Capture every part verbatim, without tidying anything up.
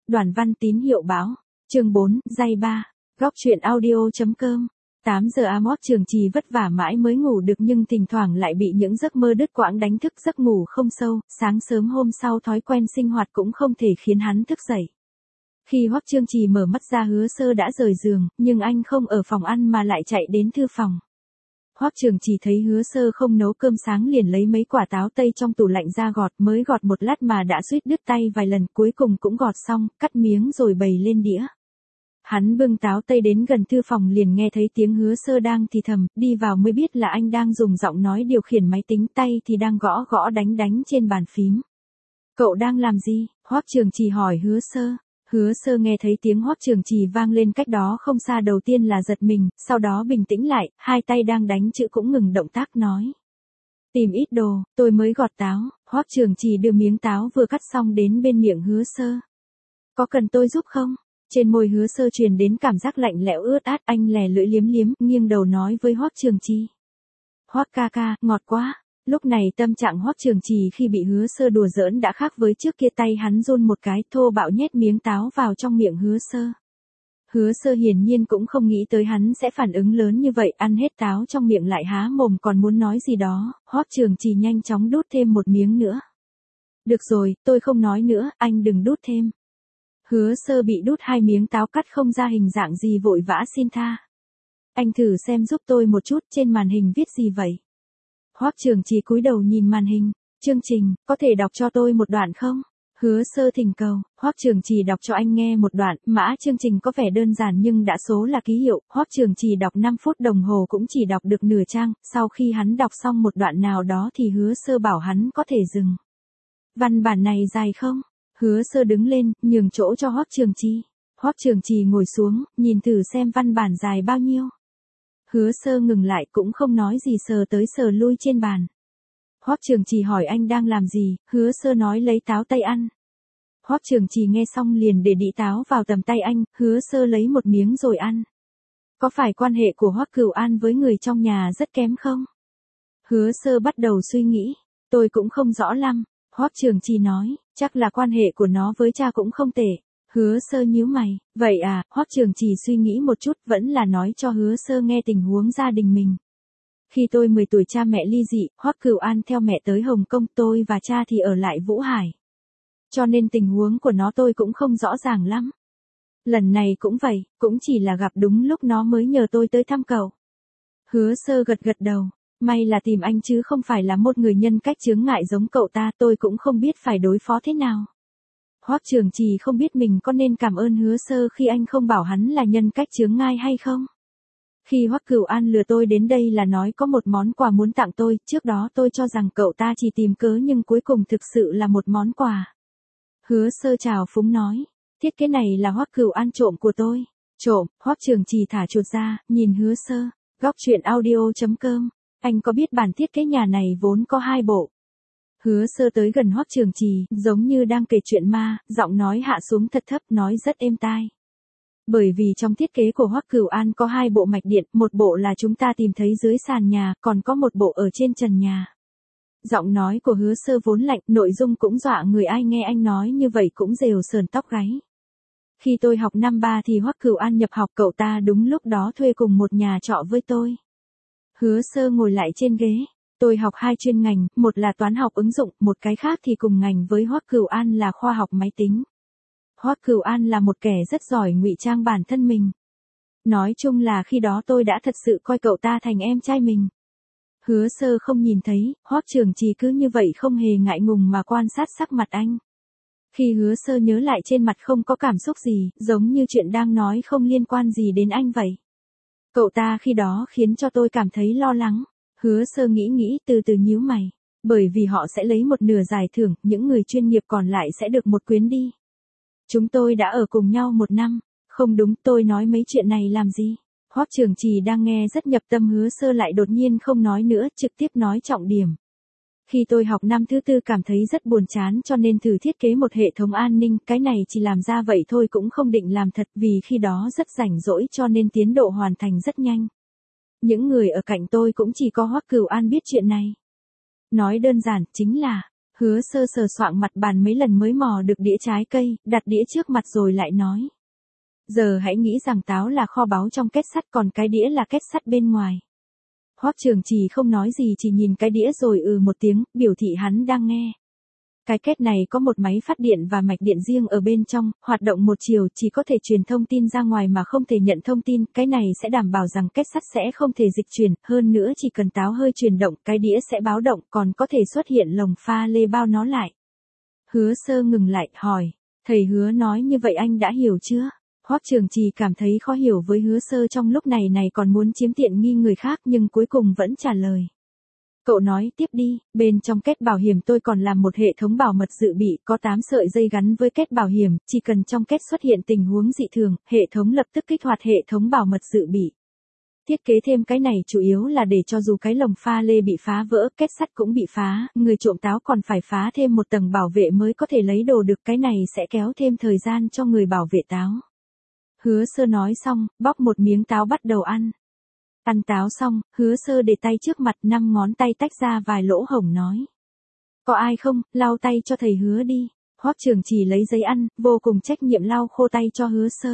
Đoàn văn tín hiệu báo. Chương bốn, giây ba. Góc truyện audio.com. tám giờ Amos Trường Trì vất vả mãi mới ngủ được nhưng thỉnh thoảng lại bị những giấc mơ đứt quãng đánh thức giấc ngủ không sâu, sáng sớm hôm sau thói quen sinh hoạt cũng không thể khiến hắn thức dậy. Khi Hoắc Chương Trì mở mắt ra Hứa Sơ đã rời giường, nhưng anh không ở phòng ăn mà lại chạy đến thư phòng. Hoắc Trường Trì thấy Hứa Sơ không nấu cơm sáng liền lấy mấy quả táo tây trong tủ lạnh ra gọt, mới gọt một lát mà đã suýt đứt tay vài lần, cuối cùng cũng gọt xong, cắt miếng rồi bày lên đĩa. Hắn bưng táo tây đến gần thư phòng liền nghe thấy tiếng Hứa Sơ đang thì thầm, đi vào mới biết là anh đang dùng giọng nói điều khiển máy tính, tay thì đang gõ gõ đánh đánh trên bàn phím. Cậu đang làm gì? Hoắc Trường Trì hỏi Hứa Sơ. Hứa Sơ nghe thấy tiếng Hoắc Trường Trì vang lên cách đó không xa, đầu tiên là giật mình, sau đó bình tĩnh lại, hai tay đang đánh chữ cũng ngừng động tác nói. Tìm ít đồ, tôi mới gọt táo. Hoắc Trường Trì đưa miếng táo vừa cắt xong đến bên miệng Hứa Sơ. Có cần tôi giúp không? Trên môi Hứa Sơ truyền đến cảm giác lạnh lẽo ướt át, anh lè lưỡi liếm liếm, nghiêng đầu nói với Hoắc Trường Trì. Hoắc ca ca, ngọt quá. Lúc này tâm trạng Hoắc Trường Trì khi bị Hứa Sơ đùa giỡn đã khác với trước kia, tay hắn run một cái, thô bạo nhét miếng táo vào trong miệng Hứa Sơ. Hứa Sơ hiển nhiên cũng không nghĩ tới hắn sẽ phản ứng lớn như vậy, ăn hết táo trong miệng lại há mồm còn muốn nói gì đó, Hoắc Trường Trì nhanh chóng đút thêm một miếng nữa. Được rồi, tôi không nói nữa, anh đừng đút thêm. Hứa Sơ bị đút hai miếng táo cắt không ra hình dạng gì vội vã xin tha. Anh thử xem giúp tôi một chút, trên màn hình viết gì vậy? Hoắc Trường Trì cúi đầu nhìn màn hình. Chương trình, có thể đọc cho tôi một đoạn không? Hứa Sơ thỉnh cầu. Hoắc Trường Trì đọc cho anh nghe một đoạn. Mã chương trình có vẻ đơn giản nhưng đã số là ký hiệu. Hoắc Trường Trì đọc năm phút đồng hồ cũng chỉ đọc được nửa trang. Sau khi hắn đọc xong một đoạn nào đó thì Hứa Sơ bảo hắn có thể dừng. Văn bản này dài không? Hứa Sơ đứng lên, nhường chỗ cho Hoắc Trường Trì. Hoắc Trường Trì ngồi xuống, nhìn thử xem văn bản dài bao nhiêu. Hứa Sơ ngừng lại cũng không nói gì, sờ tới sờ lui trên bàn. Hoắc Trường Trì hỏi anh đang làm gì, Hứa Sơ nói lấy táo tây ăn. Hoắc Trường Trì nghe xong liền để đĩ táo vào tầm tay anh, Hứa Sơ lấy một miếng rồi ăn. Có phải quan hệ của Hoắc Cửu An với người trong nhà rất kém không? Hứa Sơ bắt đầu suy nghĩ, tôi cũng không rõ lắm. Hoắc Trường Trì nói, chắc là quan hệ của nó với cha cũng không tệ. Hứa Sơ nhíu mày, vậy à? Hoắc Trường Trì suy nghĩ một chút vẫn là nói cho Hứa Sơ nghe tình huống gia đình mình. Khi tôi mười tuổi cha mẹ ly dị, Hoắc Cửu An theo mẹ tới Hồng Kông, tôi và cha thì ở lại Vũ Hải. Cho nên tình huống của nó tôi cũng không rõ ràng lắm. Lần này cũng vậy, cũng chỉ là gặp đúng lúc nó mới nhờ tôi tới thăm cậu. Hứa Sơ gật gật đầu, may là tìm anh chứ không phải là một người nhân cách chướng ngại giống cậu ta, tôi cũng không biết phải đối phó thế nào. Hoắc Trường Trì không biết mình có nên cảm ơn Hứa Sơ khi anh không bảo hắn là nhân cách chướng ngại hay không. Khi Hoắc Cửu An lừa tôi đến đây là nói có một món quà muốn tặng tôi, trước đó tôi cho rằng cậu ta chỉ tìm cớ nhưng cuối cùng thực sự là một món quà. Hứa Sơ chào phúng nói, thiết kế này là Hoắc Cửu An trộm của tôi. Trộm? Hoắc Trường Trì thả chuột ra, nhìn Hứa Sơ. Góc truyện audio.com. Anh có biết bản thiết kế nhà này vốn có hai bộ. Hứa Sơ tới gần Hoắc Trường Trì, giống như đang kể chuyện ma, giọng nói hạ xuống thật thấp, nói rất êm tai. Bởi vì trong thiết kế của Hoắc Cửu An có hai bộ mạch điện, một bộ là chúng ta tìm thấy dưới sàn nhà, còn có một bộ ở trên trần nhà. Giọng nói của Hứa Sơ vốn lạnh, nội dung cũng dọa người, ai nghe anh nói như vậy cũng rều sờn tóc gáy. Khi tôi học năm ba thì Hoắc Cửu An nhập học, cậu ta đúng lúc đó thuê cùng một nhà trọ với tôi. Hứa Sơ ngồi lại trên ghế. Tôi học hai chuyên ngành, một là toán học ứng dụng, một cái khác thì cùng ngành với Hoắc Cửu An là khoa học máy tính. Hoắc Cửu An là một kẻ rất giỏi ngụy trang bản thân mình. Nói chung là khi đó tôi đã thật sự coi cậu ta thành em trai mình. Hứa Sơ không nhìn thấy, Hoắc Trường Trì cứ như vậy không hề ngại ngùng mà quan sát sắc mặt anh. Khi Hứa Sơ nhớ lại trên mặt không có cảm xúc gì, giống như chuyện đang nói không liên quan gì đến anh vậy. Cậu ta khi đó khiến cho tôi cảm thấy lo lắng. Hứa Sơ nghĩ nghĩ từ từ nhíu mày. Bởi vì họ sẽ lấy một nửa giải thưởng, những người chuyên nghiệp còn lại sẽ được một quyến đi. Chúng tôi đã ở cùng nhau một năm. Không đúng, tôi nói mấy chuyện này làm gì? Hoắc Trường Trì đang nghe rất nhập tâm, Hứa Sơ lại đột nhiên không nói nữa, trực tiếp nói trọng điểm. Khi tôi học năm thứ tư cảm thấy rất buồn chán cho nên thử thiết kế một hệ thống an ninh, cái này chỉ làm ra vậy thôi cũng không định làm thật vì khi đó rất rảnh rỗi cho nên tiến độ hoàn thành rất nhanh. Những người ở cạnh tôi cũng chỉ có Hoắc Cửu An biết chuyện này. Nói đơn giản chính là, Hứa Sơ sờ soạng mặt bàn mấy lần mới mò được đĩa trái cây, đặt đĩa trước mặt rồi lại nói. Giờ hãy nghĩ rằng táo là kho báu trong két sắt còn cái đĩa là két sắt bên ngoài. Hoắc Trường Trì không nói gì chỉ nhìn cái đĩa rồi ừ một tiếng, biểu thị hắn đang nghe. Cái két này có một máy phát điện và mạch điện riêng ở bên trong, hoạt động một chiều chỉ có thể truyền thông tin ra ngoài mà không thể nhận thông tin, cái này sẽ đảm bảo rằng két sắt sẽ không thể dịch chuyển, hơn nữa chỉ cần táo hơi chuyển động, cái đĩa sẽ báo động, còn có thể xuất hiện lồng pha lê bao nó lại. Hứa Sơ ngừng lại, hỏi, thầy Hứa nói như vậy anh đã hiểu chưa? Hoắc Trường Trì cảm thấy khó hiểu với Hứa Sơ trong lúc này này còn muốn chiếm tiện nghi người khác nhưng cuối cùng vẫn trả lời. Cậu nói tiếp đi, bên trong két bảo hiểm tôi còn làm một hệ thống bảo mật dự bị, có tám sợi dây gắn với két bảo hiểm, chỉ cần trong két xuất hiện tình huống dị thường, hệ thống lập tức kích hoạt hệ thống bảo mật dự bị. Thiết kế thêm cái này chủ yếu là để cho dù cái lồng pha lê bị phá vỡ, két sắt cũng bị phá, người trộm táo còn phải phá thêm một tầng bảo vệ mới có thể lấy đồ được, cái này sẽ kéo thêm thời gian cho người bảo vệ táo. Hứa Sơ nói xong, bóc một miếng táo bắt đầu ăn. Ăn táo xong, Hứa Sơ để tay trước mặt, năm ngón tay tách ra vài lỗ hổng nói. Có ai không, lau tay cho thầy Hứa đi. Hoắc Trường Trì lấy giấy ăn, vô cùng trách nhiệm lau khô tay cho Hứa Sơ.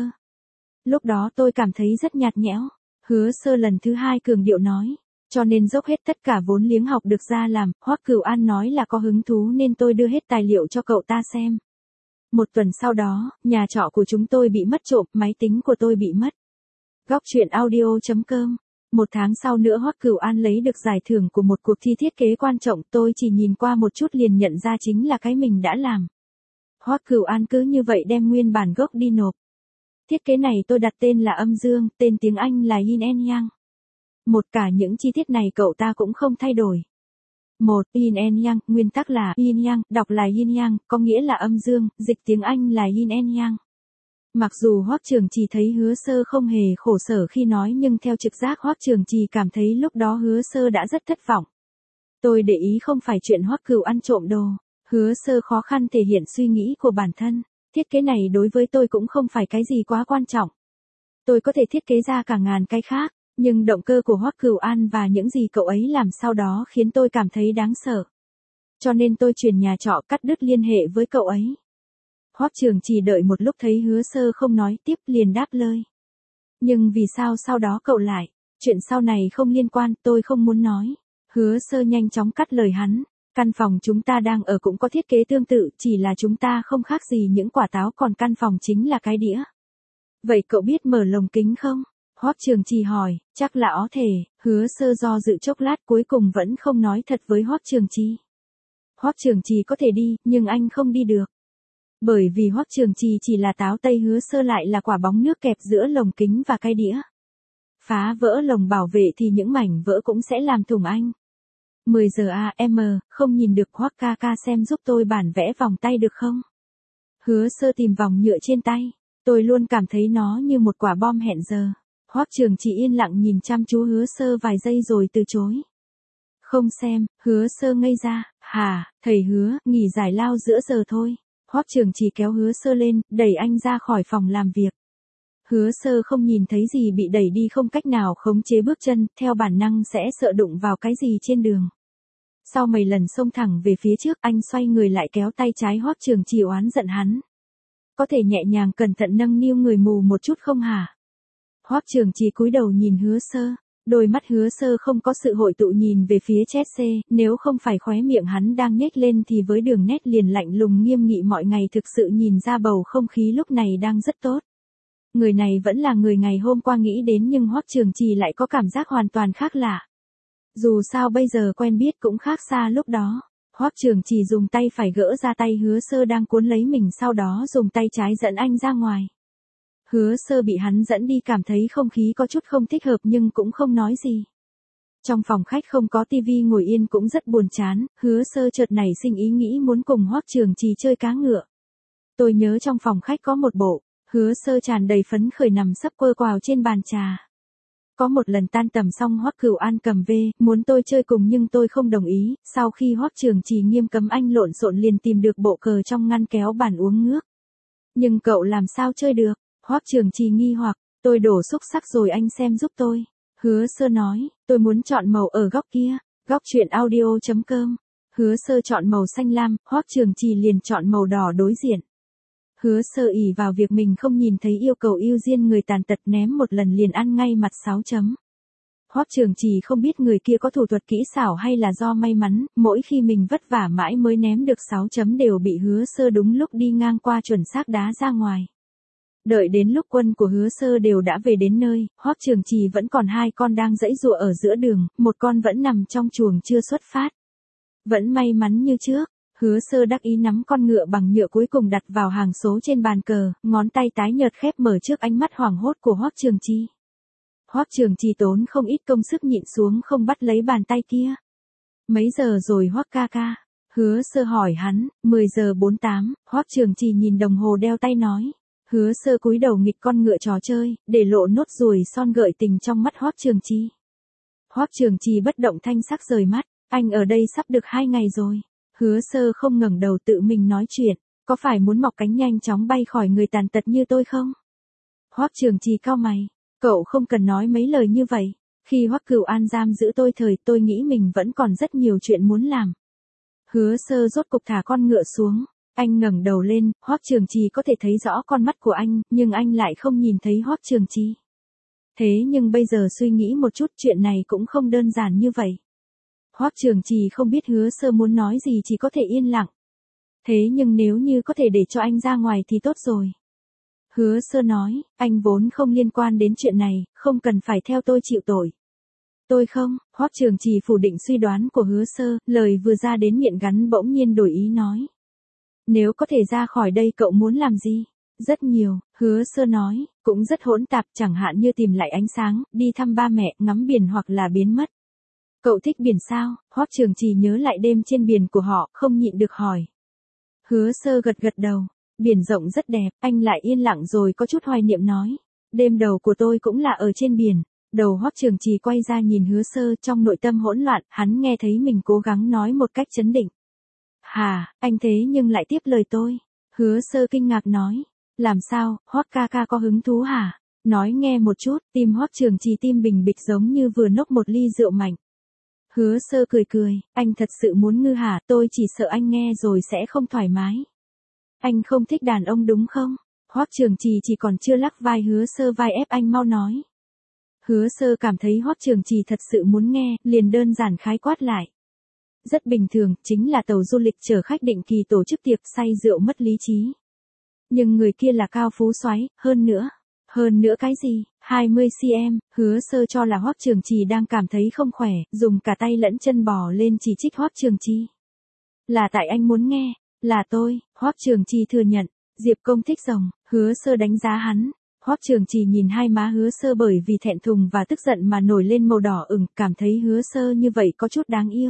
Lúc đó tôi cảm thấy rất nhạt nhẽo. Hứa Sơ lần thứ hai cường điệu nói. Cho nên dốc hết tất cả vốn liếng học được ra làm, Hoắc Cửu An nói là có hứng thú nên tôi đưa hết tài liệu cho cậu ta xem. Một tuần sau đó, nhà trọ của chúng tôi bị mất trộm, máy tính của tôi bị mất. Góc truyện audio chấm com. Một tháng sau nữa Hoắc Cửu An lấy được giải thưởng của một cuộc thi thiết kế quan trọng, tôi chỉ nhìn qua một chút liền nhận ra chính là cái mình đã làm. Hoắc Cửu An cứ như vậy đem nguyên bản gốc đi nộp. Thiết kế này tôi đặt tên là Âm Dương, tên tiếng Anh là Yin and Yang. Một cả những chi tiết này cậu ta cũng không thay đổi. Một, Yin and Yang, nguyên tắc là Yin Yang, đọc là Yin Yang, có nghĩa là âm dương, dịch tiếng Anh là Yin and Yang. Mặc dù Hoắc Trường Trì thấy Hứa Sơ không hề khổ sở khi nói nhưng theo trực giác Hoắc Trường Trì cảm thấy lúc đó Hứa Sơ đã rất thất vọng. Tôi để ý không phải chuyện Hoắc Cửu ăn trộm đồ. Hứa Sơ khó khăn thể hiện suy nghĩ của bản thân. Thiết kế này đối với tôi cũng không phải cái gì quá quan trọng. Tôi có thể thiết kế ra cả ngàn cái khác, nhưng động cơ của Hoắc Cửu An và những gì cậu ấy làm sau đó khiến tôi cảm thấy đáng sợ. Cho nên tôi chuyển nhà trọ, cắt đứt liên hệ với cậu ấy. Hoắc Trường Trì đợi một lúc thấy Hứa Sơ không nói tiếp liền đáp lời. Nhưng vì sao sau đó cậu lại? Chuyện sau này không liên quan, tôi không muốn nói. Hứa Sơ nhanh chóng cắt lời hắn. Căn phòng chúng ta đang ở cũng có thiết kế tương tự, chỉ là chúng ta không khác gì những quả táo, còn căn phòng chính là cái đĩa. Vậy cậu biết mở lồng kính không? Hoắc Trường Trì hỏi. Chắc là ó thể. Hứa Sơ do dự chốc lát cuối cùng vẫn không nói thật với Hoắc Trường Trì. Hoắc Trường Trì có thể đi, nhưng anh không đi được. Bởi vì Hoắc Trường Trì chỉ là táo tây, Hứa Sơ lại là quả bóng nước kẹp giữa lồng kính và cái đĩa. Phá vỡ lồng bảo vệ thì những mảnh vỡ cũng sẽ làm thủng anh. mười giờ a em, không nhìn được, Hoắc ca ca xem giúp tôi bản vẽ vòng tay được không? Hứa Sơ tìm vòng nhựa trên tay. Tôi luôn cảm thấy nó như một quả bom hẹn giờ. Hoắc Trường Trì yên lặng nhìn chăm chú Hứa Sơ vài giây rồi từ chối. Không xem. Hứa Sơ ngây ra. Hà, thầy Hứa, nghỉ giải lao giữa giờ thôi. Hoắc Trường Trì kéo Hứa Sơ lên, đẩy anh ra khỏi phòng làm việc. Hứa Sơ không nhìn thấy gì bị đẩy đi, không cách nào khống chế bước chân, theo bản năng sẽ sợ đụng vào cái gì trên đường. Sau mấy lần xông thẳng về phía trước, anh xoay người lại kéo tay trái Hoắc Trường Trì oán giận hắn. Có thể nhẹ nhàng cẩn thận nâng niu người mù một chút không hả? Hoắc Trường Trì cúi đầu nhìn Hứa Sơ. Đôi mắt Hứa Sơ không có sự hội tụ nhìn về phía Chelsea, nếu không phải khóe miệng hắn đang nhếch lên thì với đường nét liền lạnh lùng nghiêm nghị mọi ngày thực sự nhìn ra bầu không khí lúc này đang rất tốt. Người này vẫn là người ngày hôm qua nghĩ đến nhưng Hoắc Trường Trì lại có cảm giác hoàn toàn khác lạ. Dù sao bây giờ quen biết cũng khác xa lúc đó. Hoắc Trường Trì dùng tay phải gỡ ra tay Hứa Sơ đang cuốn lấy mình, sau đó dùng tay trái dẫn anh ra ngoài. Hứa Sơ bị hắn dẫn đi cảm thấy không khí có chút không thích hợp nhưng cũng không nói gì. Trong phòng khách không có tivi ngồi yên cũng rất buồn chán, Hứa Sơ chợt nảy sinh ý nghĩ muốn cùng Hoắc Trường Trì chơi cá ngựa. Tôi nhớ trong phòng khách có một bộ. Hứa Sơ tràn đầy phấn khởi nằm sấp quơ quào trên bàn trà. Có một lần tan tầm xong Hoắc Cửu An cầm về, muốn tôi chơi cùng nhưng tôi không đồng ý, sau khi Hoắc Trường Trì nghiêm cấm anh lộn xộn liền tìm được bộ cờ trong ngăn kéo bàn uống nước. Nhưng cậu làm sao chơi được? Hoắc Trường Trì nghi hoặc, tôi đổ xúc xắc rồi anh xem giúp tôi. Hứa Sơ nói, tôi muốn chọn màu ở góc kia. Góc truyện audio chấm com Hứa Sơ chọn màu xanh lam, Hoắc Trường Trì liền chọn màu đỏ đối diện. Hứa Sơ ỷ vào việc mình không nhìn thấy yêu cầu ưu tiên người tàn tật ném một lần liền ăn ngay mặt sáu chấm. Hoắc Trường Trì không biết người kia có thủ thuật kỹ xảo hay là do may mắn, mỗi khi mình vất vả mãi mới ném được sáu chấm đều bị Hứa Sơ đúng lúc đi ngang qua chuẩn xác đá ra ngoài. Đợi đến lúc quân của Hứa Sơ đều đã về đến nơi, Hoắc Trường Trì vẫn còn hai con đang giãy giụa ở giữa đường, một con vẫn nằm trong chuồng chưa xuất phát. Vẫn may mắn như trước, Hứa Sơ đắc ý nắm con ngựa bằng nhựa cuối cùng đặt vào hàng số trên bàn cờ, ngón tay tái nhợt khép mở trước ánh mắt hoảng hốt của Hoắc Trường Trì. Hoắc Trường Trì tốn không ít công sức nhịn xuống không bắt lấy bàn tay kia. Mấy giờ rồi Hoắc ca ca? Hứa Sơ hỏi hắn. Mười giờ bốn mươi tám, Hoắc Trường Trì nhìn đồng hồ đeo tay nói. Hứa Sơ cúi đầu nghịch con ngựa trò chơi, để lộ nốt ruồi son gợi tình trong mắt Hoắc Trường Trì. Hoắc Trường Trì bất động thanh sắc rời mắt, anh ở đây sắp được hai ngày rồi. Hứa Sơ không ngẩng đầu tự mình nói chuyện, có phải muốn mọc cánh nhanh chóng bay khỏi người tàn tật như tôi không? Hoắc Trường Trì cau mày, cậu không cần nói mấy lời như vậy, khi Hoắc Cửu An giam giữ tôi thời tôi nghĩ mình vẫn còn rất nhiều chuyện muốn làm. Hứa Sơ rốt cục thả con ngựa xuống, anh ngẩng đầu lên, Hoắc Trường Trì có thể thấy rõ con mắt của anh, nhưng anh lại không nhìn thấy Hoắc Trường Trì. Thế nhưng bây giờ suy nghĩ một chút chuyện này cũng không đơn giản như vậy. Hoắc Trường Trì không biết Hứa Sơ muốn nói gì chỉ có thể yên lặng. Thế nhưng nếu như có thể để cho anh ra ngoài thì tốt rồi. Hứa Sơ nói, anh vốn không liên quan đến chuyện này, không cần phải theo tôi chịu tội. Tôi không, Hoắc Trường Trì phủ định suy đoán của Hứa Sơ, lời vừa ra đến miệng gắn bỗng nhiên đổi ý nói. Nếu có thể ra khỏi đây cậu muốn làm gì? Rất nhiều, Hứa Sơ nói, cũng rất hỗn tạp, chẳng hạn như tìm lại ánh sáng, đi thăm ba mẹ, ngắm biển hoặc là biến mất. Cậu thích biển sao? Hoắc Trường Trì nhớ lại đêm trên biển của họ, không nhịn được hỏi. Hứa Sơ gật gật đầu, biển rộng rất đẹp, anh lại yên lặng rồi có chút hoài niệm nói. Đêm đầu của tôi cũng là ở trên biển. Đầu Hoắc Trường Trì quay ra nhìn Hứa Sơ, trong nội tâm hỗn loạn, hắn nghe thấy mình cố gắng nói một cách trấn định. Hà, anh thế nhưng lại tiếp lời tôi. Hứa Sơ kinh ngạc nói. Làm sao, Hoắc ca ca có hứng thú hả? Nói nghe một chút, tim Hoắc Trường Trì tim bình bịch giống như vừa nốc một ly rượu mạnh. Hứa Sơ cười cười, anh thật sự muốn ngư hả, tôi chỉ sợ anh nghe rồi sẽ không thoải mái. Anh không thích đàn ông đúng không? Hoắc Trường Trì chỉ còn chưa lắc vai Hứa Sơ vai ép anh mau nói. Hứa Sơ cảm thấy Hoắc Trường Trì thật sự muốn nghe, liền đơn giản khái quát lại. Rất bình thường, chính là tàu du lịch chở khách định kỳ tổ chức tiệc say rượu mất lý trí. Nhưng người kia là cao phú soái, hơn nữa. Hơn nữa cái gì? hai mươi xăng-ti-mét, Hứa Sơ cho là Hoắc Trường Trì đang cảm thấy không khỏe, dùng cả tay lẫn chân bò lên chỉ trích Hoắc Trường Trì. Là tại anh muốn nghe, là tôi, Hoắc Trường Trì thừa nhận, Diệp Công thích rồng, Hứa Sơ đánh giá hắn. Hoắc Trường Trì nhìn hai má Hứa Sơ bởi vì thẹn thùng và tức giận mà nổi lên màu đỏ ửng, cảm thấy Hứa Sơ như vậy có chút đáng yêu.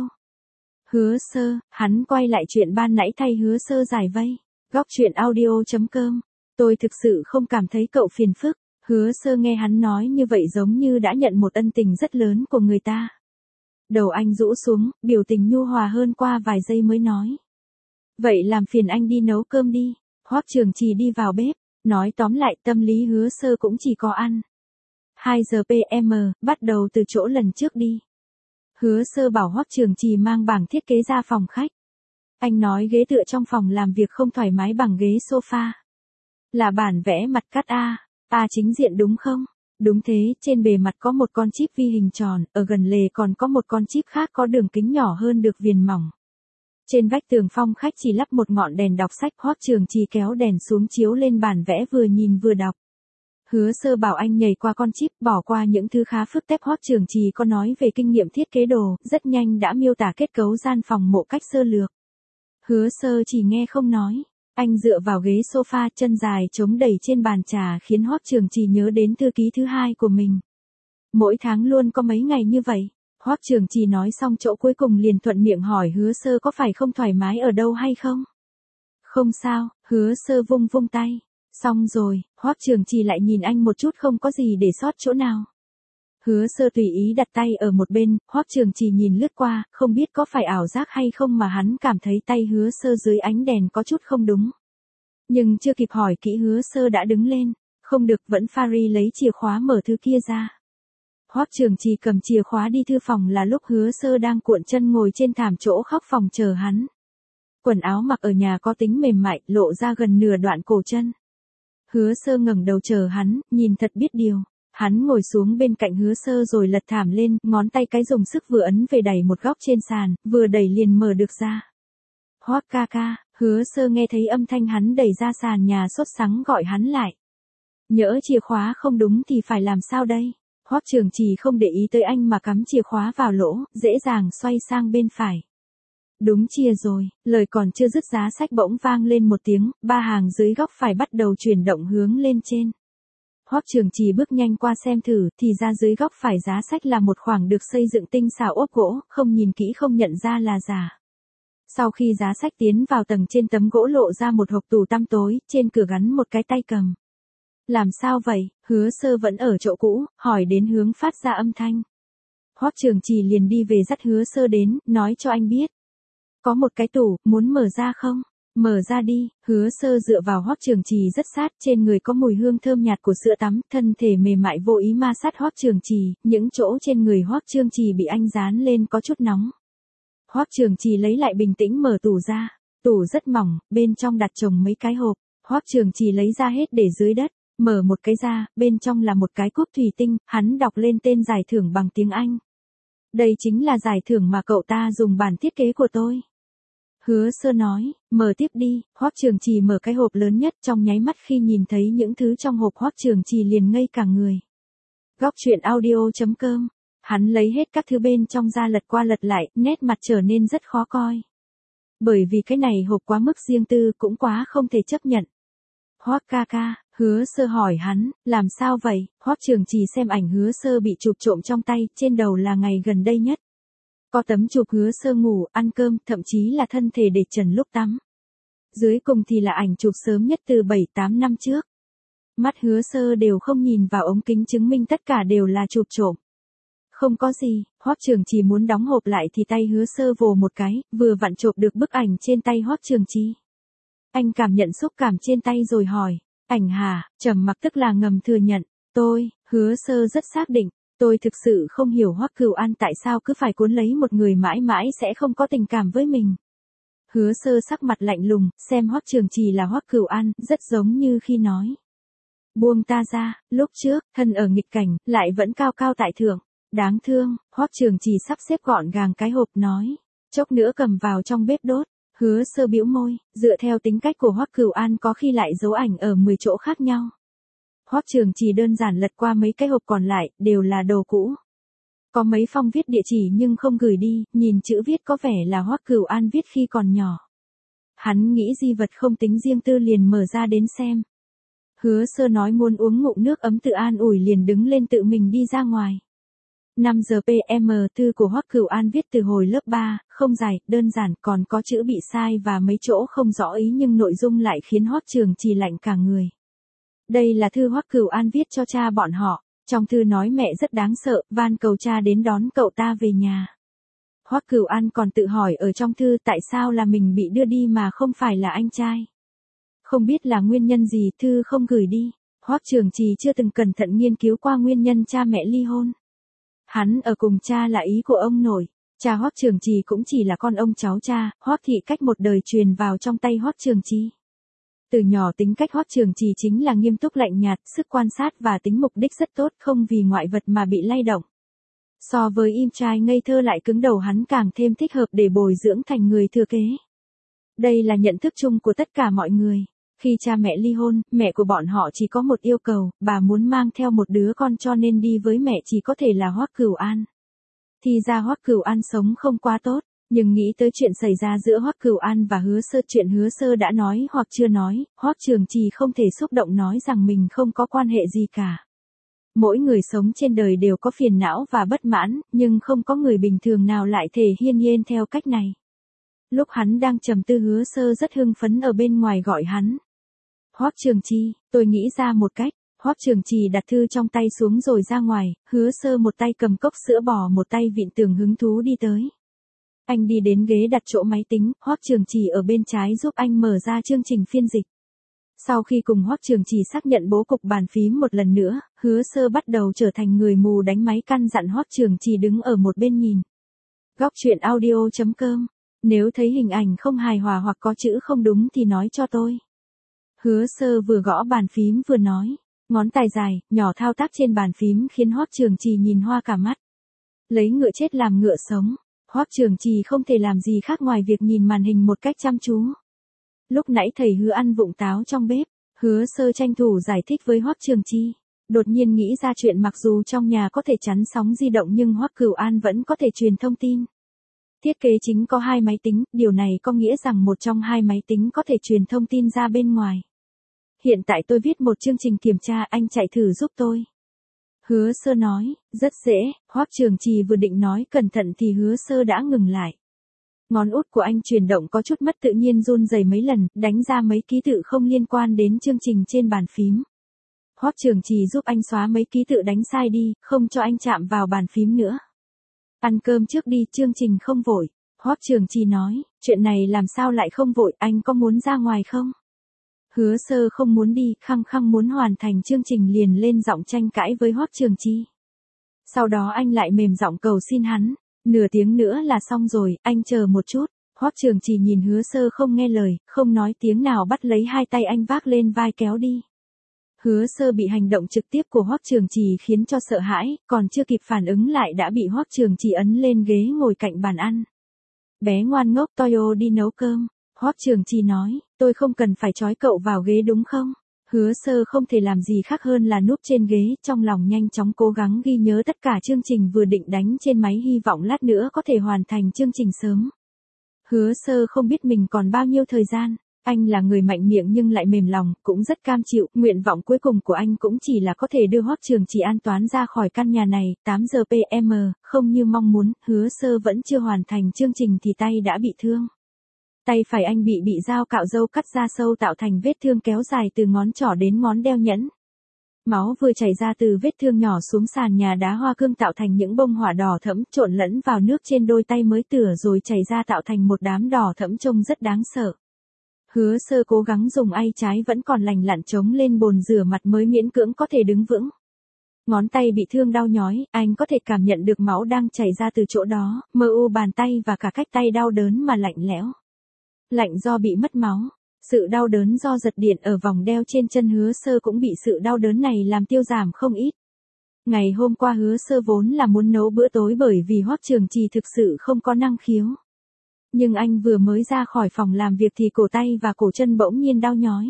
Hứa Sơ, hắn quay lại chuyện ban nãy thay Hứa Sơ giải vây. Góc truyện audio chấm com. Tôi thực sự không cảm thấy cậu phiền phức. Hứa Sơ nghe hắn nói như vậy giống như đã nhận một ân tình rất lớn của người ta. Đầu anh rũ xuống, biểu tình nhu hòa hơn qua vài giây mới nói. Vậy làm phiền anh đi nấu cơm đi. Hoắc Trường Trì đi vào bếp, nói tóm lại tâm lý Hứa Sơ cũng chỉ có ăn. hai giờ pê em, bắt đầu từ chỗ lần trước đi. Hứa Sơ bảo Hoắc Trường Trì mang bảng thiết kế ra phòng khách. Anh nói ghế tựa trong phòng làm việc không thoải mái bằng ghế sofa. Là bản vẽ mặt cắt A, A chính diện đúng không? Đúng thế, trên bề mặt có một con chip vi hình tròn, ở gần lề còn có một con chip khác có đường kính nhỏ hơn được viền mỏng. Trên vách tường phòng khách chỉ lắp một ngọn đèn đọc sách, Hoắc Trường Trì kéo đèn xuống chiếu lên bản vẽ vừa nhìn vừa đọc. Hứa Sơ bảo anh nhảy qua con chip, bỏ qua những thứ khá phức tạp. Hoắc Trường Trì có nói về kinh nghiệm thiết kế đồ, rất nhanh đã miêu tả kết cấu gian phòng mộ cách sơ lược. Hứa Sơ chỉ nghe không nói. Anh dựa vào ghế sofa, chân dài chống đẩy trên bàn trà khiến Hoắc Trường Trì nhớ đến thư ký thứ hai của mình. Mỗi tháng luôn có mấy ngày như vậy. Hoắc Trường Trì nói xong chỗ cuối cùng liền thuận miệng hỏi Hứa Sơ có phải không thoải mái ở đâu hay không? Không sao, Hứa Sơ vung vung tay. Xong rồi, Hoắc Trường Trì lại nhìn anh một chút không có gì để sót chỗ nào. Hứa Sơ tùy ý đặt tay ở một bên, Hoắc Trường Trì nhìn lướt qua, không biết có phải ảo giác hay không mà hắn cảm thấy tay Hứa Sơ dưới ánh đèn có chút không đúng. Nhưng chưa kịp hỏi kỹ Hứa Sơ đã đứng lên, không được vẫn Fari lấy chìa khóa mở thứ kia ra. Hoắc Trường Trì cầm chìa khóa đi thư phòng là lúc Hứa Sơ đang cuộn chân ngồi trên thảm chỗ khóc phòng chờ hắn. Quần áo mặc ở nhà có tính mềm mại, lộ ra gần nửa đoạn cổ chân. Hứa Sơ ngẩng đầu chờ hắn, nhìn thật biết điều. Hắn ngồi xuống bên cạnh Hứa Sơ rồi lật thảm lên, ngón tay cái dùng sức vừa ấn về đẩy một góc trên sàn, vừa đẩy liền mở được ra. Hoắc ca ca, Hứa Sơ nghe thấy âm thanh hắn đẩy ra sàn nhà sốt sắng gọi hắn lại. Nhỡ chìa khóa không đúng thì phải làm sao đây? Hoắc Trường Trì không để ý tới anh mà cắm chìa khóa vào lỗ, dễ dàng xoay sang bên phải. Đúng chia rồi, lời còn chưa dứt giá sách bỗng vang lên một tiếng, ba hàng dưới góc phải bắt đầu chuyển động hướng lên trên. Hoắc Trường Trì bước nhanh qua xem thử, thì ra dưới góc phải giá sách là một khoảng được xây dựng tinh xảo ốp gỗ, không nhìn kỹ không nhận ra là giả. Sau khi giá sách tiến vào tầng trên tấm gỗ lộ ra một hộc tủ tăm tối, trên cửa gắn một cái tay cầm. Làm sao vậy? Hứa Sơ vẫn ở chỗ cũ, hỏi đến hướng phát ra âm thanh. Hoắc Trường Trì liền đi về dắt Hứa Sơ đến, nói cho anh biết. Có một cái tủ, muốn mở ra không? Mở ra đi. Hứa Sơ dựa vào Hoắc Trường Trì rất sát, trên người có mùi hương thơm nhạt của sữa tắm, thân thể mềm mại vô ý ma sát Hoắc Trường Trì, những chỗ trên người Hoắc Trường Trì bị anh dán lên có chút nóng. Hoắc Trường Trì lấy lại bình tĩnh mở tủ ra, tủ rất mỏng, bên trong đặt chồng mấy cái hộp, Hoắc Trường Trì lấy ra hết để dưới đất, mở một cái ra, bên trong là một cái cúp thủy tinh, hắn đọc lên tên giải thưởng bằng tiếng Anh. Đây chính là giải thưởng mà cậu ta dùng bản thiết kế của tôi. Hứa Sơ nói, mở tiếp đi. Hoắc Trường Trì mở cái hộp lớn nhất, trong nháy mắt khi nhìn thấy những thứ trong hộp Hoắc Trường Trì liền ngây cả người. Góc truyện audio chấm com. Hắn lấy hết các thứ bên trong ra lật qua lật lại, nét mặt trở nên rất khó coi. Bởi vì cái này hộp quá mức riêng tư, cũng quá không thể chấp nhận. Hoắc ca ca, Hứa Sơ hỏi hắn, làm sao vậy? Hoắc Trường Trì xem ảnh Hứa Sơ bị chụp trộm trong tay, trên đầu là ngày gần đây nhất. Có tấm chụp Hứa Sơ ngủ, ăn cơm, thậm chí là thân thể để trần lúc tắm. Dưới cùng thì là ảnh chụp sớm nhất từ bảy tám năm trước. Mắt Hứa Sơ đều không nhìn vào ống kính chứng minh tất cả đều là chụp trộm. Không có gì, Hoắc Trường Trì muốn đóng hộp lại thì tay Hứa Sơ vồ một cái, vừa vặn chộp được bức ảnh trên tay Hoắc Trường Trì. Anh cảm nhận xúc cảm trên tay rồi hỏi, ảnh hả? Trầm mặc tức là ngầm thừa nhận, tôi. Hứa Sơ rất xác định, tôi thực sự không hiểu Hoắc Cửu An tại sao cứ phải cuốn lấy một người mãi mãi sẽ không có tình cảm với mình. Hứa Sơ sắc mặt lạnh lùng, xem Hoắc Trường Trì là Hoắc Cửu An, rất giống như khi nói. Buông ta ra, lúc trước, thân ở nghịch cảnh, lại vẫn cao cao tại thượng. Đáng thương. Hoắc Trường Trì sắp xếp gọn gàng cái hộp nói, chốc nữa cầm vào trong bếp đốt. Hứa Sơ bĩu môi, dựa theo tính cách của Hoắc Cửu An có khi lại giấu ảnh ở mười chỗ khác nhau. Hoắc Trường Trì đơn giản lật qua mấy cái hộp còn lại, đều là đồ cũ. Có mấy phong viết địa chỉ nhưng không gửi đi, nhìn chữ viết có vẻ là Hoắc Cửu An viết khi còn nhỏ. Hắn nghĩ di vật không tính riêng tư liền mở ra đến xem. Hứa Sơ nói muốn uống ngụm nước ấm tự an ủi liền đứng lên tự mình đi ra ngoài. năm giờ pê em thư của Hoắc Cửu An viết từ hồi lớp ba, không dài, đơn giản, còn có chữ bị sai và mấy chỗ không rõ ý nhưng nội dung lại khiến Hoắc Trường Trì lạnh cả người. Đây là thư Hoắc Cửu An viết cho cha bọn họ, trong thư nói mẹ rất đáng sợ, van cầu cha đến đón cậu ta về nhà. Hoắc Cửu An còn tự hỏi ở trong thư tại sao là mình bị đưa đi mà không phải là anh trai. Không biết là nguyên nhân gì thư không gửi đi, Hoắc Trường Trì chưa từng cẩn thận nghiên cứu qua nguyên nhân cha mẹ ly hôn. Hắn ở cùng cha là ý của ông nội, cha Hoắc Trường Trì cũng chỉ là con ông cháu cha, Hoắc thị cách một đời truyền vào trong tay Hoắc Trường Trì. Từ nhỏ tính cách Hoắc Trường Trì chính là nghiêm túc lạnh nhạt, sức quan sát và tính mục đích rất tốt, không vì ngoại vật mà bị lay động. So với im trai ngây thơ lại cứng đầu hắn càng thêm thích hợp để bồi dưỡng thành người thừa kế. Đây là nhận thức chung của tất cả mọi người. Khi cha mẹ ly hôn, mẹ của bọn họ chỉ có một yêu cầu, bà muốn mang theo một đứa con cho nên đi với mẹ chỉ có thể là Hoắc Cửu An. Thì ra Hoắc Cửu An sống không quá tốt, nhưng nghĩ tới chuyện xảy ra giữa Hoắc Cửu An và Hứa Sơ, chuyện Hứa Sơ đã nói hoặc chưa nói, Hoắc Trường Trì không thể xúc động nói rằng mình không có quan hệ gì cả. Mỗi người sống trên đời đều có phiền não và bất mãn, nhưng không có người bình thường nào lại thể hiên nhiên theo cách này. Lúc hắn đang trầm tư Hứa Sơ rất hưng phấn ở bên ngoài gọi hắn. Hoắc Trường Trì, tôi nghĩ ra một cách. Hoắc Trường Trì đặt thư trong tay xuống rồi ra ngoài, Hứa Sơ một tay cầm cốc sữa bò một tay vịn tường hứng thú đi tới. Anh đi đến ghế đặt chỗ máy tính, Hoắc Trường Trì ở bên trái giúp anh mở ra chương trình phiên dịch. Sau khi cùng Hoắc Trường Trì xác nhận bố cục bàn phím một lần nữa, Hứa Sơ bắt đầu trở thành người mù đánh máy, căn dặn Hoắc Trường Trì đứng ở một bên nhìn. Góc truyện audio chấm com. Nếu thấy hình ảnh không hài hòa hoặc có chữ không đúng thì nói cho tôi. Hứa Sơ vừa gõ bàn phím vừa nói. Ngón tay dài, nhỏ thao tác trên bàn phím khiến Hoắc Trường Trì nhìn hoa cả mắt. Lấy ngựa chết làm ngựa sống. Hoắc Trường Trì không thể làm gì khác ngoài việc nhìn màn hình một cách chăm chú. Lúc nãy thầy Hứa ăn vụng táo trong bếp, Hứa Sơ tranh thủ giải thích với Hoắc Trường Trì. Đột nhiên nghĩ ra chuyện mặc dù trong nhà có thể chắn sóng di động nhưng Hoắc Cửu An vẫn có thể truyền thông tin. Thiết kế chính có hai máy tính, điều này có nghĩa rằng một trong hai máy tính có thể truyền thông tin ra bên ngoài. Hiện tại tôi viết một chương trình kiểm tra, anh chạy thử giúp tôi. Hứa Sơ nói, rất dễ. Hoắc Trường Trì vừa định nói cẩn thận thì Hứa Sơ đã ngừng lại. Ngón út của anh chuyển động có chút mất tự nhiên, run rẩy mấy lần, đánh ra mấy ký tự không liên quan đến chương trình trên bàn phím. Hoắc Trường Trì giúp anh xóa mấy ký tự đánh sai đi, không cho anh chạm vào bàn phím nữa. Ăn cơm trước đi, chương trình không vội. Hoắc Trường Trì nói, chuyện này làm sao lại không vội, anh có muốn ra ngoài không? Hứa Sơ không muốn đi, khăng khăng muốn hoàn thành chương trình, liền lên giọng tranh cãi với Hoắc Trường Trì. Sau đó anh lại mềm giọng cầu xin hắn, nửa tiếng nữa là xong rồi, anh chờ một chút. Hoắc Trường Trì nhìn Hứa Sơ không nghe lời, không nói tiếng nào, bắt lấy hai tay anh vác lên vai kéo đi. Hứa Sơ bị hành động trực tiếp của Hoắc Trường Trì khiến cho sợ hãi, còn chưa kịp phản ứng lại đã bị Hoắc Trường Trì ấn lên ghế ngồi cạnh bàn ăn. Bé ngoan ngốc, Toyo đi nấu cơm. Hoắc Trường Trì nói, tôi không cần phải trói cậu vào ghế đúng không? Hứa Sơ không thể làm gì khác hơn là núp trên ghế, trong lòng nhanh chóng cố gắng ghi nhớ tất cả chương trình vừa định đánh trên máy, hy vọng lát nữa có thể hoàn thành chương trình sớm. Hứa Sơ không biết mình còn bao nhiêu thời gian. Anh là người mạnh miệng nhưng lại mềm lòng, cũng rất cam chịu, nguyện vọng cuối cùng của anh cũng chỉ là có thể đưa Hoắc Trường Trì an toàn ra khỏi căn nhà này. Tám giờ pê em, không như mong muốn, Hứa Sơ vẫn chưa hoàn thành chương trình thì tay đã bị thương. Tay phải anh bị bị dao cạo râu cắt ra sâu tạo thành vết thương kéo dài từ ngón trỏ đến ngón đeo nhẫn. Máu vừa chảy ra từ vết thương nhỏ xuống sàn nhà đá hoa cương tạo thành những bông hỏa đỏ thẫm, trộn lẫn vào nước trên đôi tay mới tửa rồi chảy ra tạo thành một đám đỏ thẫm trông rất đáng sợ. Hứa Sơ cố gắng dùng tay trái vẫn còn lành lặn chống lên bồn rửa mặt mới miễn cưỡng có thể đứng vững. Ngón tay bị thương đau nhói, anh có thể cảm nhận được máu đang chảy ra từ chỗ đó, mờ u bàn tay và cả cách tay đau đớn mà lạnh lẽo. Lạnh do bị mất máu, sự đau đớn do giật điện ở vòng đeo trên chân Hứa Sơ cũng bị sự đau đớn này làm tiêu giảm không ít. Ngày hôm qua Hứa Sơ vốn là muốn nấu bữa tối bởi vì Hoắc Trường Trì thực sự không có năng khiếu. Nhưng anh vừa mới ra khỏi phòng làm việc thì cổ tay và cổ chân bỗng nhiên đau nhói.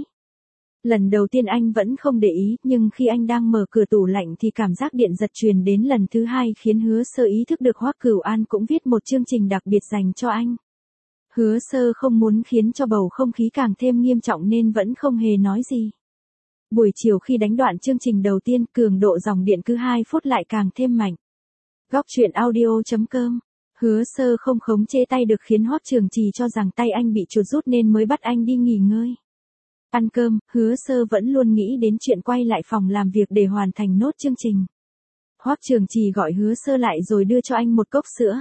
Lần đầu tiên anh vẫn không để ý, nhưng khi anh đang mở cửa tủ lạnh thì cảm giác điện giật truyền đến lần thứ hai khiến Hứa Sơ ý thức được Hoắc Cửu An cũng viết một chương trình đặc biệt dành cho anh. Hứa Sơ không muốn khiến cho bầu không khí càng thêm nghiêm trọng nên vẫn không hề nói gì. Buổi chiều khi đánh đoạn chương trình đầu tiên, cường độ dòng điện cứ hai phút lại càng thêm mạnh. Góc truyện audio chấm com. Hứa Sơ không khống chế tay được khiến Hoắc Trường Trì cho rằng tay anh bị chuột rút nên mới bắt anh đi nghỉ ngơi. Ăn cơm, Hứa Sơ vẫn luôn nghĩ đến chuyện quay lại phòng làm việc để hoàn thành nốt chương trình. Hoắc Trường Trì gọi Hứa Sơ lại rồi đưa cho anh một cốc sữa.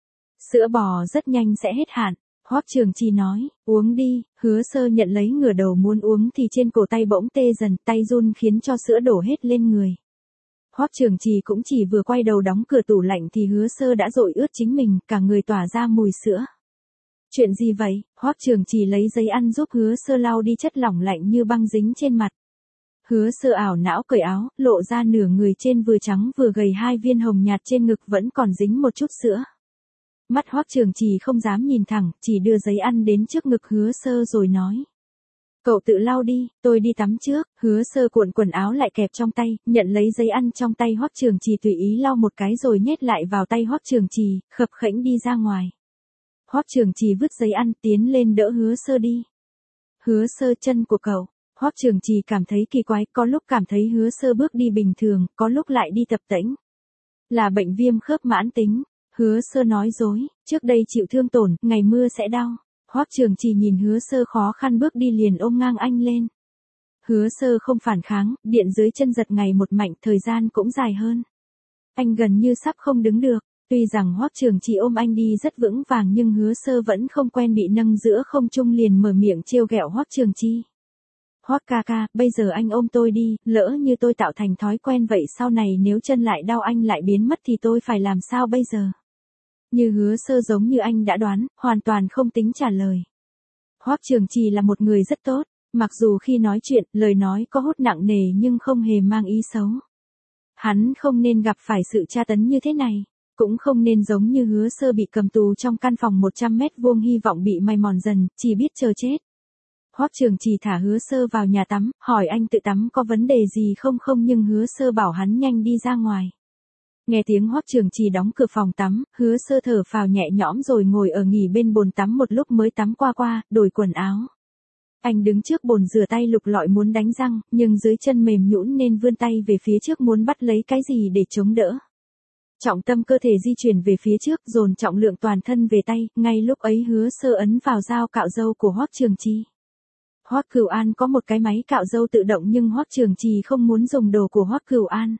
Sữa bò rất nhanh sẽ hết hạn. Hoắc Trường Trì nói, uống đi. Hứa Sơ nhận lấy ngửa đầu muốn uống thì trên cổ tay bỗng tê dần, tay run khiến cho sữa đổ hết lên người. Hoắc Trường Trì cũng chỉ vừa quay đầu đóng cửa tủ lạnh thì Hứa Sơ đã dội ướt chính mình, cả người tỏa ra mùi sữa. Chuyện gì vậy? Hoắc Trường Trì lấy giấy ăn giúp Hứa Sơ lau đi chất lỏng lạnh như băng dính trên mặt. Hứa Sơ ảo não cởi áo, lộ ra nửa người trên vừa trắng vừa gầy, hai viên hồng nhạt trên ngực vẫn còn dính một chút sữa. Mắt Hoắc Trường Trì không dám nhìn thẳng, chỉ đưa giấy ăn đến trước ngực Hứa Sơ rồi nói. Cậu tự lau đi, tôi đi tắm trước. Hứa Sơ cuộn quần áo lại kẹp trong tay, nhận lấy giấy ăn trong tay Hoắc Trường Trì tùy ý lau một cái rồi nhét lại vào tay Hoắc Trường Trì, khập khẽnh đi ra ngoài. Hoắc Trường Trì vứt giấy ăn tiến lên đỡ Hứa Sơ đi. Hứa Sơ, chân của cậu. Hoắc Trường Trì cảm thấy kỳ quái, có lúc cảm thấy Hứa Sơ bước đi bình thường, có lúc lại đi tập tễnh. Là bệnh viêm khớp mãn tính. Hứa Sơ nói dối, trước đây chịu thương tổn, ngày mưa sẽ đau. Hoắc Trường Trì nhìn Hứa Sơ khó khăn bước đi liền ôm ngang anh lên. Hứa Sơ không phản kháng, điện dưới chân giật ngày một mạnh, thời gian cũng dài hơn. Anh gần như sắp không đứng được, tuy rằng Hoắc Trường Trì ôm anh đi rất vững vàng nhưng Hứa Sơ vẫn không quen bị nâng giữa không trung liền mở miệng trêu ghẹo Hoắc Trường Trì. Hoắc ca ca, bây giờ anh ôm tôi đi, lỡ như tôi tạo thành thói quen vậy sau này nếu chân lại đau anh lại biến mất thì tôi phải làm sao bây giờ? Như Hứa Sơ giống như anh đã đoán, hoàn toàn không tính trả lời. Hoắc Trường Trì là một người rất tốt, mặc dù khi nói chuyện, lời nói có hút nặng nề nhưng không hề mang ý xấu. Hắn không nên gặp phải sự tra tấn như thế này, cũng không nên giống như Hứa Sơ bị cầm tù trong căn phòng một trăm mét vuông hy vọng bị mài mòn dần, chỉ biết chờ chết. Hoắc Trường Trì thả Hứa Sơ vào nhà tắm, hỏi anh tự tắm có vấn đề gì không không nhưng Hứa Sơ bảo hắn nhanh đi ra ngoài. Nghe tiếng Hoắc Trường Trì đóng cửa phòng tắm, Hứa Sơ thở phào nhẹ nhõm rồi ngồi ở nghỉ bên bồn tắm một lúc mới tắm qua qua, đổi quần áo. Anh đứng trước bồn rửa tay lục lọi muốn đánh răng, nhưng dưới chân mềm nhũn nên vươn tay về phía trước muốn bắt lấy cái gì để chống đỡ. Trọng tâm cơ thể di chuyển về phía trước, dồn trọng lượng toàn thân về tay, ngay lúc ấy Hứa Sơ ấn vào dao cạo râu của Hoắc Trường Trì. Hoắc Cửu An có một cái máy cạo râu tự động nhưng Hoắc Trường Trì không muốn dùng đồ của Hoắc Cửu An.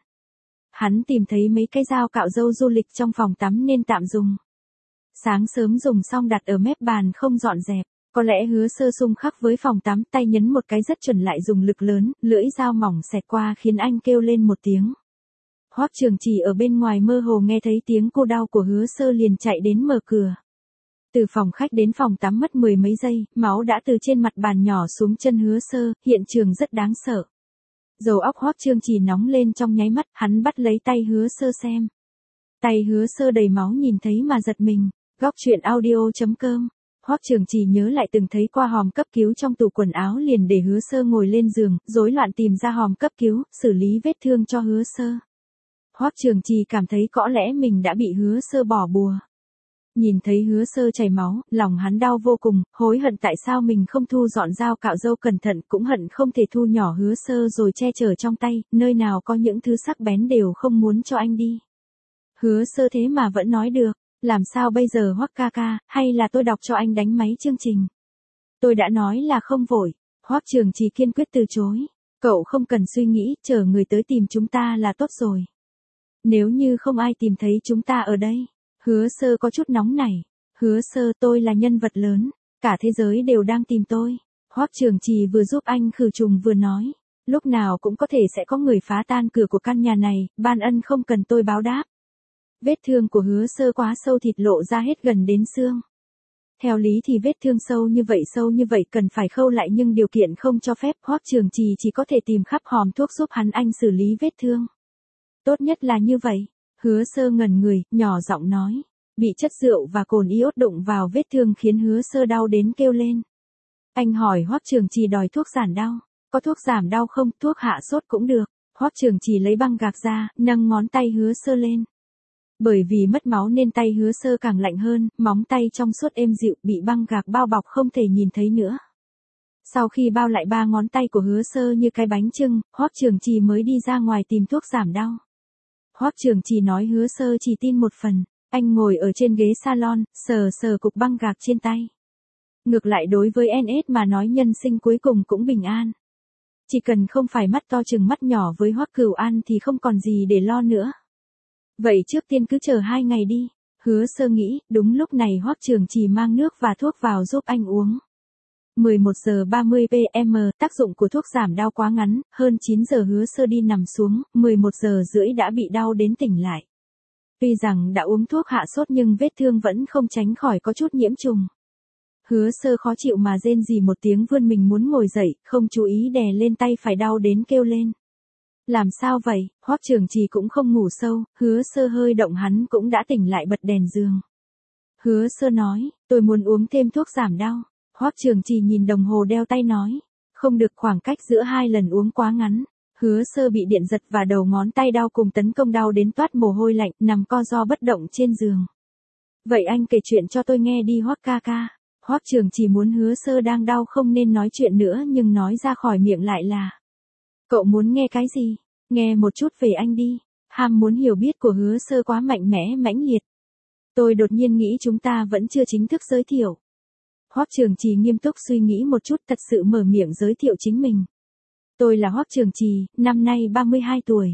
Hắn tìm thấy mấy cái dao cạo râu du lịch trong phòng tắm nên tạm dùng. Sáng sớm dùng xong đặt ở mép bàn không dọn dẹp, có lẽ Hứa Sơ xung khắc với phòng tắm, tay nhấn một cái rất chuẩn lại dùng lực lớn, lưỡi dao mỏng xẹt qua khiến anh kêu lên một tiếng. Hoắc Trường Trì ở bên ngoài mơ hồ nghe thấy tiếng cô đau của Hứa Sơ liền chạy đến mở cửa. Từ phòng khách đến phòng tắm mất mười mấy giây, máu đã từ trên mặt bàn nhỏ xuống chân Hứa Sơ, hiện trường rất đáng sợ. Đầu óc Hoắc Trường Trì nóng lên trong nháy mắt, hắn bắt lấy tay Hứa Sơ xem. Tay Hứa Sơ đầy máu nhìn thấy mà giật mình. Góc truyện audio chấm com. Hoắc Trường Trì nhớ lại từng thấy qua hòm cấp cứu trong tủ quần áo liền để Hứa Sơ ngồi lên giường, rối loạn tìm ra hòm cấp cứu, xử lý vết thương cho Hứa Sơ. Hoắc Trường Trì cảm thấy có lẽ mình đã bị Hứa Sơ bỏ bùa. Nhìn thấy Hứa Sơ chảy máu, lòng hắn đau vô cùng, hối hận tại sao mình không thu dọn dao cạo râu cẩn thận, cũng hận không thể thu nhỏ Hứa Sơ rồi che chở trong tay, nơi nào có những thứ sắc bén đều không muốn cho anh đi. Hứa Sơ thế mà vẫn nói được, làm sao bây giờ Hoắc ca ca, hay là tôi đọc cho anh đánh máy chương trình? Tôi đã nói là không vội. Hoắc Trường Trì kiên quyết từ chối. Cậu không cần suy nghĩ, chờ người tới tìm chúng ta là tốt rồi. Nếu như không ai tìm thấy chúng ta ở đây. Hứa Sơ có chút nóng nảy. Hứa Sơ, tôi là nhân vật lớn, cả thế giới đều đang tìm tôi. Hoắc Trường Trì vừa giúp anh khử trùng vừa nói, lúc nào cũng có thể sẽ có người phá tan cửa của căn nhà này, ban ân không cần tôi báo đáp. Vết thương của Hứa Sơ quá sâu, thịt lộ ra hết gần đến xương. Theo lý thì vết thương sâu như vậy sâu như vậy cần phải khâu lại nhưng điều kiện không cho phép, Hoắc Trường Trì chỉ có thể tìm khắp hòm thuốc giúp hắn anh xử lý vết thương. Tốt nhất là như vậy. Hứa Sơ ngẩn người, nhỏ giọng nói. Bị chất rượu và cồn iốt đụng vào vết thương khiến Hứa Sơ đau đến kêu lên. Anh hỏi Hoắc Trường Trì đòi thuốc giảm đau. Có thuốc giảm đau không, thuốc hạ sốt cũng được. Hoắc Trường Trì lấy băng gạc ra, nâng ngón tay Hứa Sơ lên. Bởi vì mất máu nên tay Hứa Sơ càng lạnh hơn, móng tay trong suốt êm dịu, bị băng gạc bao bọc không thể nhìn thấy nữa. Sau khi bao lại ba ngón tay của Hứa Sơ như cái bánh chưng, Hoắc Trường Trì mới đi ra ngoài tìm thuốc giảm đau. Hoắc Trường Trì nói Hứa Sơ chỉ tin một phần, anh ngồi ở trên ghế salon, sờ sờ cục băng gạc trên tay. Ngược lại đối với en ét mà nói nhân sinh cuối cùng cũng bình an. Chỉ cần không phải mắt to chừng mắt nhỏ với Hoắc Cửu An thì không còn gì để lo nữa. Vậy trước tiên cứ chờ hai ngày đi. Hứa Sơ nghĩ, đúng lúc này Hoắc Trường Trì mang nước và thuốc vào giúp anh uống. mười một giờ ba mươi pê em, tác dụng của thuốc giảm đau quá ngắn, hơn chín giờ Hứa Sơ đi nằm xuống, mười một giờ rưỡi đã bị đau đến tỉnh lại. Tuy rằng đã uống thuốc hạ sốt nhưng vết thương vẫn không tránh khỏi có chút nhiễm trùng. Hứa Sơ khó chịu mà rên rỉ một tiếng vươn mình muốn ngồi dậy, không chú ý đè lên tay phải đau đến kêu lên. Làm sao vậy? Hoắc Trường Trì cũng không ngủ sâu, Hứa Sơ hơi động hắn cũng đã tỉnh lại bật đèn giường. Hứa Sơ nói, tôi muốn uống thêm thuốc giảm đau. Hoắc Trường Trì nhìn đồng hồ đeo tay nói, không được, khoảng cách giữa hai lần uống quá ngắn. Hứa Sơ bị điện giật và đầu ngón tay đau cùng tấn công đau đến toát mồ hôi lạnh, nằm co ro bất động trên giường. Vậy anh kể chuyện cho tôi nghe đi Hoắc ca ca. Hoắc Trường Trì muốn Hứa Sơ đang đau không nên nói chuyện nữa nhưng nói ra khỏi miệng lại là. Cậu muốn nghe cái gì? Nghe một chút về anh đi. Ham muốn hiểu biết của Hứa Sơ quá mạnh mẽ mãnh liệt. Tôi đột nhiên nghĩ chúng ta vẫn chưa chính thức giới thiệu. Hoắc Trường Trì nghiêm túc suy nghĩ một chút thật sự mở miệng giới thiệu chính mình. Tôi là Hoắc Trường Trì, năm nay ba mươi hai tuổi.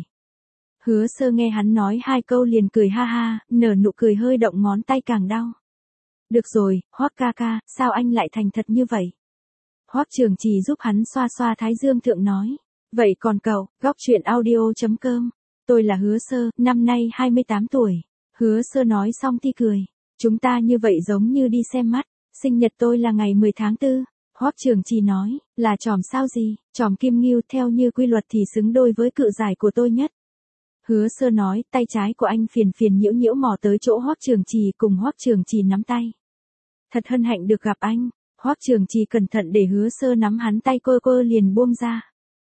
Hứa Sơ nghe hắn nói hai câu liền cười ha ha, nở nụ cười hơi động ngón tay càng đau. Được rồi, Hoắc ca ca, sao anh lại thành thật như vậy? Hoắc Trường Trì giúp hắn xoa xoa thái dương thượng nói. Vậy còn cậu, góc chuyện audio.com. Tôi là Hứa Sơ, năm nay hai mươi tám tuổi. Hứa Sơ nói xong thì cười. Chúng ta như vậy giống như đi xem mắt. Sinh nhật tôi là ngày mười tháng tư. Hoắc Trường Trì nói, là chòm sao gì, chòm kim ngưu theo như quy luật thì xứng đôi với cự giải của tôi nhất. Hứa Sơ nói, tay trái của anh phiền phiền nhiễu nhiễu mò tới chỗ Hoắc Trường Trì cùng Hoắc Trường Trì nắm tay. Thật hân hạnh được gặp anh. Hoắc Trường Trì cẩn thận để Hứa Sơ nắm hắn tay cơ cơ liền buông ra.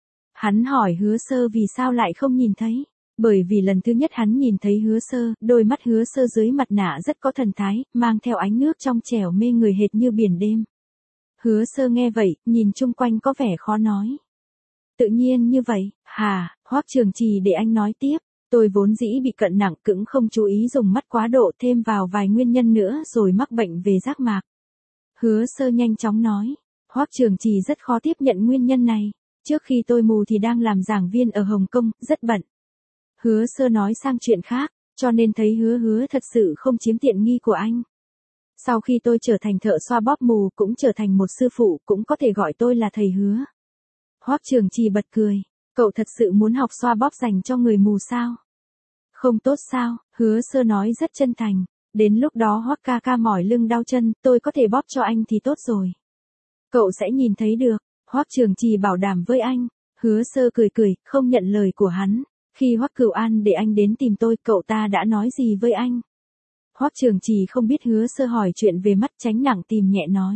Hắn hỏi Hứa Sơ vì sao lại không nhìn thấy. Bởi vì lần thứ nhất hắn nhìn thấy Hứa Sơ, đôi mắt Hứa Sơ dưới mặt nạ rất có thần thái, mang theo ánh nước trong trẻo mê người hệt như biển đêm. Hứa Sơ nghe vậy, nhìn chung quanh có vẻ khó nói. Tự nhiên như vậy, hà, Hoắc Trường Trì để anh nói tiếp. Tôi vốn dĩ bị cận nặng cũng không chú ý dùng mắt quá độ thêm vào vài nguyên nhân nữa rồi mắc bệnh về giác mạc. Hứa Sơ nhanh chóng nói. Hoắc Trường Trì rất khó tiếp nhận nguyên nhân này. Trước khi tôi mù thì đang làm giảng viên ở Hồng Kông, rất bận. Hứa Sơ nói sang chuyện khác, cho nên thấy hứa hứa thật sự không chiếm tiện nghi của anh. Sau khi tôi trở thành thợ xoa bóp mù cũng trở thành một sư phụ cũng có thể gọi tôi là thầy Hứa. Hoắc Trường Trì bật cười. Cậu thật sự muốn học xoa bóp dành cho người mù sao? Không tốt sao? Hứa Sơ nói rất chân thành. Đến lúc đó Hoắc ca ca mỏi lưng đau chân, tôi có thể bóp cho anh thì tốt rồi. Cậu sẽ nhìn thấy được. Hoắc Trường Trì bảo đảm với anh. Hứa Sơ cười cười, không nhận lời của hắn. Khi Hoắc Cửu An để anh đến tìm tôi, cậu ta đã nói gì với anh? Hoắc Trường Trì không biết Hứa Sơ hỏi chuyện về mắt tránh nặng tìm nhẹ nói.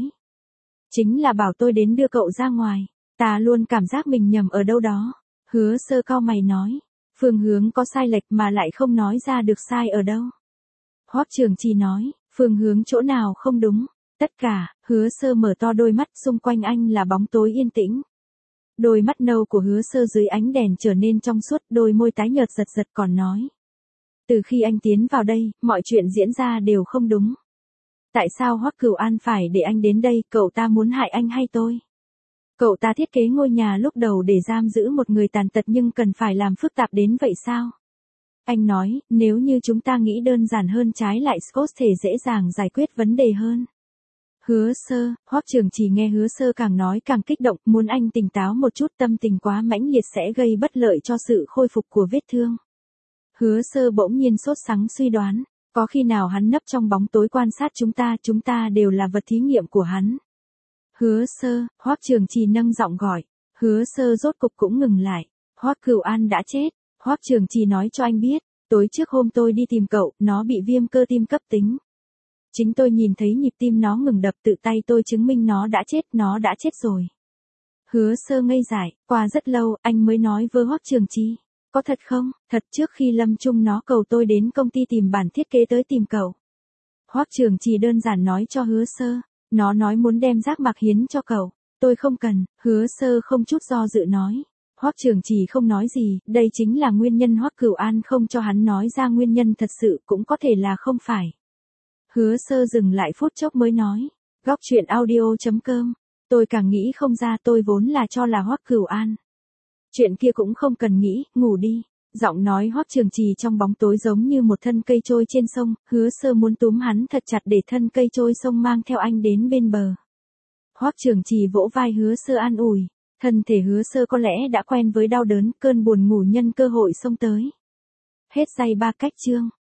Chính là bảo tôi đến đưa cậu ra ngoài. Ta luôn cảm giác mình nhầm ở đâu đó. Hứa Sơ cau mày nói. Phương hướng có sai lệch mà lại không nói ra được sai ở đâu. Hoắc Trường Trì nói, phương hướng chỗ nào không đúng. Tất cả. Hứa Sơ mở to đôi mắt, xung quanh anh là bóng tối yên tĩnh. Đôi mắt nâu của Hứa Sơ dưới ánh đèn trở nên trong suốt, đôi môi tái nhợt giật giật còn nói. Từ khi anh tiến vào đây, mọi chuyện diễn ra đều không đúng. Tại sao Hoắc Cửu An phải để anh đến đây, cậu ta muốn hại anh hay tôi? Cậu ta thiết kế ngôi nhà lúc đầu để giam giữ một người tàn tật nhưng cần phải làm phức tạp đến vậy sao? Anh nói, nếu như chúng ta nghĩ đơn giản hơn trái lại Scott thể dễ dàng giải quyết vấn đề hơn. Hứa Sơ, Hoắc Trường Trì nghe Hứa Sơ càng nói càng kích động, muốn anh tỉnh táo một chút, tâm tình quá mãnh liệt sẽ gây bất lợi cho sự khôi phục của vết thương. Hứa Sơ bỗng nhiên sốt sắng suy đoán, có khi nào hắn nấp trong bóng tối quan sát chúng ta, chúng ta đều là vật thí nghiệm của hắn. Hứa Sơ, Hoắc Trường Trì nâng giọng gọi. Hứa Sơ rốt cục cũng ngừng lại. Hoắc Cửu An đã chết. Hoắc Trường Trì nói cho anh biết, tối trước hôm tôi đi tìm cậu, nó bị viêm cơ tim cấp tính. Chính tôi nhìn thấy nhịp tim nó ngừng đập, tự tay tôi chứng minh nó đã chết, nó đã chết rồi. Hứa Sơ ngây dại, qua rất lâu, anh mới nói với Hoắc Trường Trì. Có thật không? Thật, trước khi lâm chung nó cầu tôi đến công ty tìm bản thiết kế tới tìm cậu. Hoắc Trường Trì đơn giản nói cho Hứa Sơ. Nó nói muốn đem giác mạc hiến cho cậu. Tôi không cần. Hứa Sơ không chút do dự nói. Hoắc Trường Trì không nói gì, đây chính là nguyên nhân Hoắc Cửu An không cho hắn nói ra nguyên nhân thật sự, cũng có thể là không phải. Hứa Sơ dừng lại phút chốc mới nói. Góc chuyện audio.com. Tôi càng nghĩ không ra, tôi vốn là cho là Hoắc Cửu An. Chuyện kia cũng không cần nghĩ, ngủ đi. Giọng nói Hoắc Trường Trì trong bóng tối giống như một thân cây trôi trên sông, Hứa Sơ muốn túm hắn thật chặt để thân cây trôi sông mang theo anh đến bên bờ. Hoắc Trường Trì vỗ vai Hứa Sơ an ủi, thân thể Hứa Sơ có lẽ đã quen với đau đớn, cơn buồn ngủ nhân cơ hội xông tới. Hết day ba cách chương.